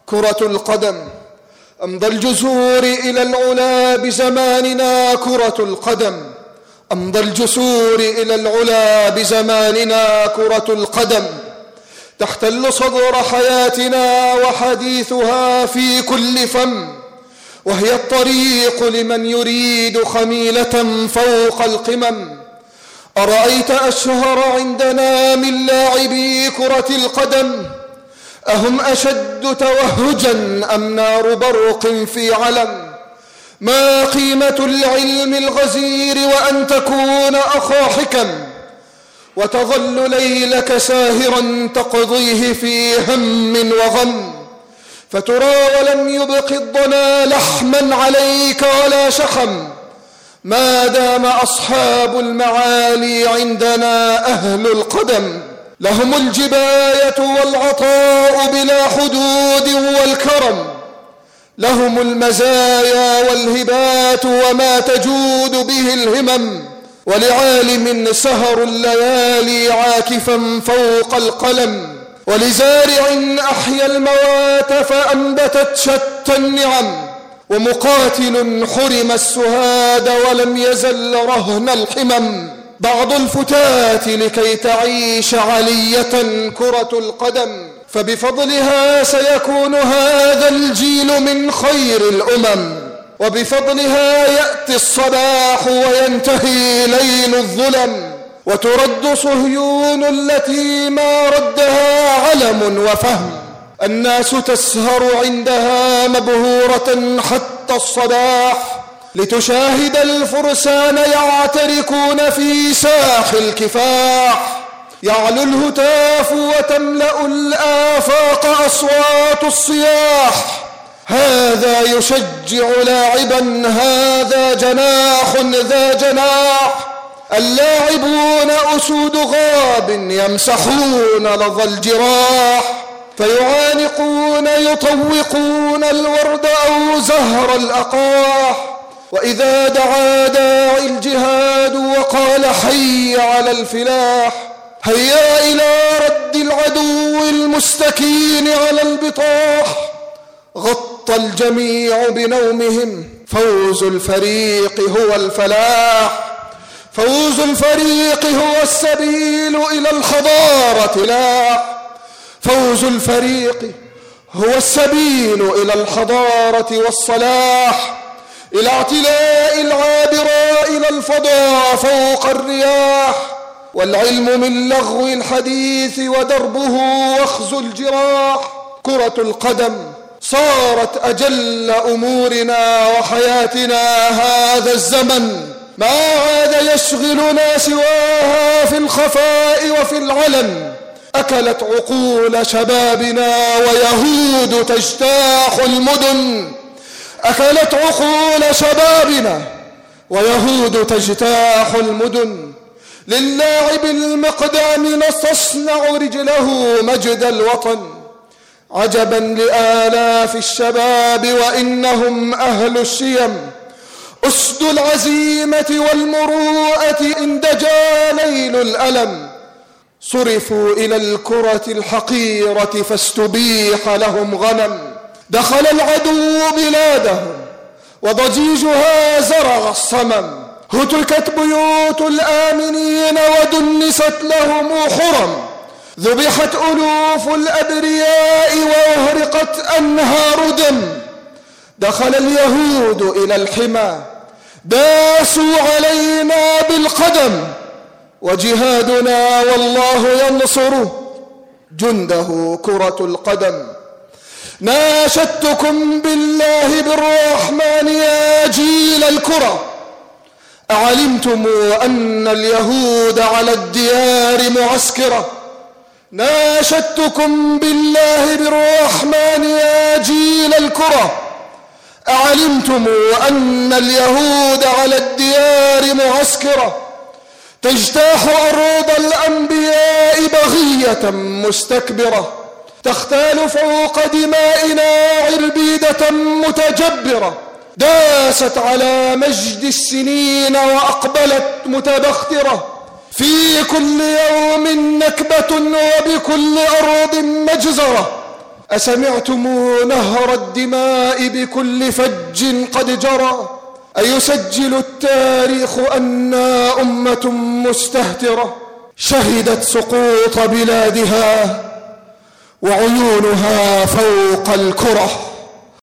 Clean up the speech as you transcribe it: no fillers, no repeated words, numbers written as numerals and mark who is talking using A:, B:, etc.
A: كرة القدم أمضى الجسور إلى العلا بزماننا. كرة القدم أمضى الجسور إلى العلا بزماننا. كرة القدم تحتل صدر حياتنا وحديثها في كل فم، وهي الطريق لمن يريد خميلة فوق القمم. أرأيت أشهر عندنا من لاعبي كرة القدم؟ أهم أشد توهجا أم نار برق في علم؟ ما قيمة العلم الغزير وأن تكون أخا حكم، وتظل ليلك ساهرا تقضيه في هم وغم، فترى ولم يبق الضنا لحما عليك ولا شحم. ما دام أصحاب المعالي عندنا أهل القدم، لهم الجباية والعطاء بلا حدود والكرم، لهم المزايا والهبات وما تجود به الهمم. ولعالم سهر الليالي عاكفا فوق القلم، ولزارع أحيا الموات فأنبتت شتى النعم، ومقاتل حرم السهاد ولم يزل رهن الحمم. بعض الفتات لكي تعيش علية كرة القدم، فبفضلها سيكون هذا الجيل من خير الأمم، وبفضلها يأتي الصباح وينتهي ليل الظلم، وترد صهيون التي ما ردها علم وفهم. الناس تسهر عندها مبهورة حتى الصباح، لتشاهد الفرسان يعتركون في ساح الكفاح. يعلو الهتاف وتملأ الآفاق أصوات الصياح، هذا يشجع لاعبا، هذا جناح ذا جناح. اللاعبون أسود غاب يمسحون لظى الجراح، فيعانقون يطوقون الورد أو زهر الأقاح. وإذا دعا داعي الجهاد وقال حي على الفلاح، هيا إلى رد العدو المستكين على البطاح. غطى الجميع بنومهم، فوز الفريق هو الفلاح، فوز الفريق هو السبيل إلى الحضارة لاح، فوز الفريق هو السبيل إلى الحضارة والصلاح، إلى اعتلاء العابراء إلى الفضاء فوق الرياح. والعلم من لغو الحديث ودربه وخز الجراح. كرة القدم صارت أجل أمورنا وحياتنا هذا الزمن، ما عاد يشغلنا سواها في الخفاء وفي العلن. أكلت عقول شبابنا ويهود تجتاح المدن، أكلت عقول شبابنا ويهود تجتاح المدن. للاعب المقدام نستصنع رجله مجد الوطن. عجبا لآلاف الشباب وإنهم أهل الشيم، أسد العزيمة والمروءة إن دجا ليل الألم. صرفوا إلى الكرة الحقيرة فاستبيح لهم غنم. دخل العدو بلادهم وضجيجها زرع الصمم. هتكت بيوت الآمنين ودنست لهم حرم. ذبحت ألوف الأبرياء وأهرقت أنهار دم. دخل اليهود إلى الحمى، داسوا علينا بالقدم، وجهادنا والله ينصره جنده كرة القدم. ناشدتكم بالله بالرحمن يا جيل الكرة، أعلمتم أن اليهود على الديار معسكرة؟ ناشدتكم بالله بالرحمن يا جيل الكرة، أعلمتم أن اليهود على الديار معسكرة؟ تجتاح أرض الأنبياء بغية مستكبرة، تختال فوق دمائنا عربيدة متجبرة. داست على مجد السنين وأقبلت متبخترة. في كل يوم نكبة وبكل أرض مجزرة. أسمعتم نهر الدماء بكل فج قد جرى؟ أيسجل التاريخ أنا أمة مستهترة شهدت سقوط بلادها وعيونها فوق الكرة؟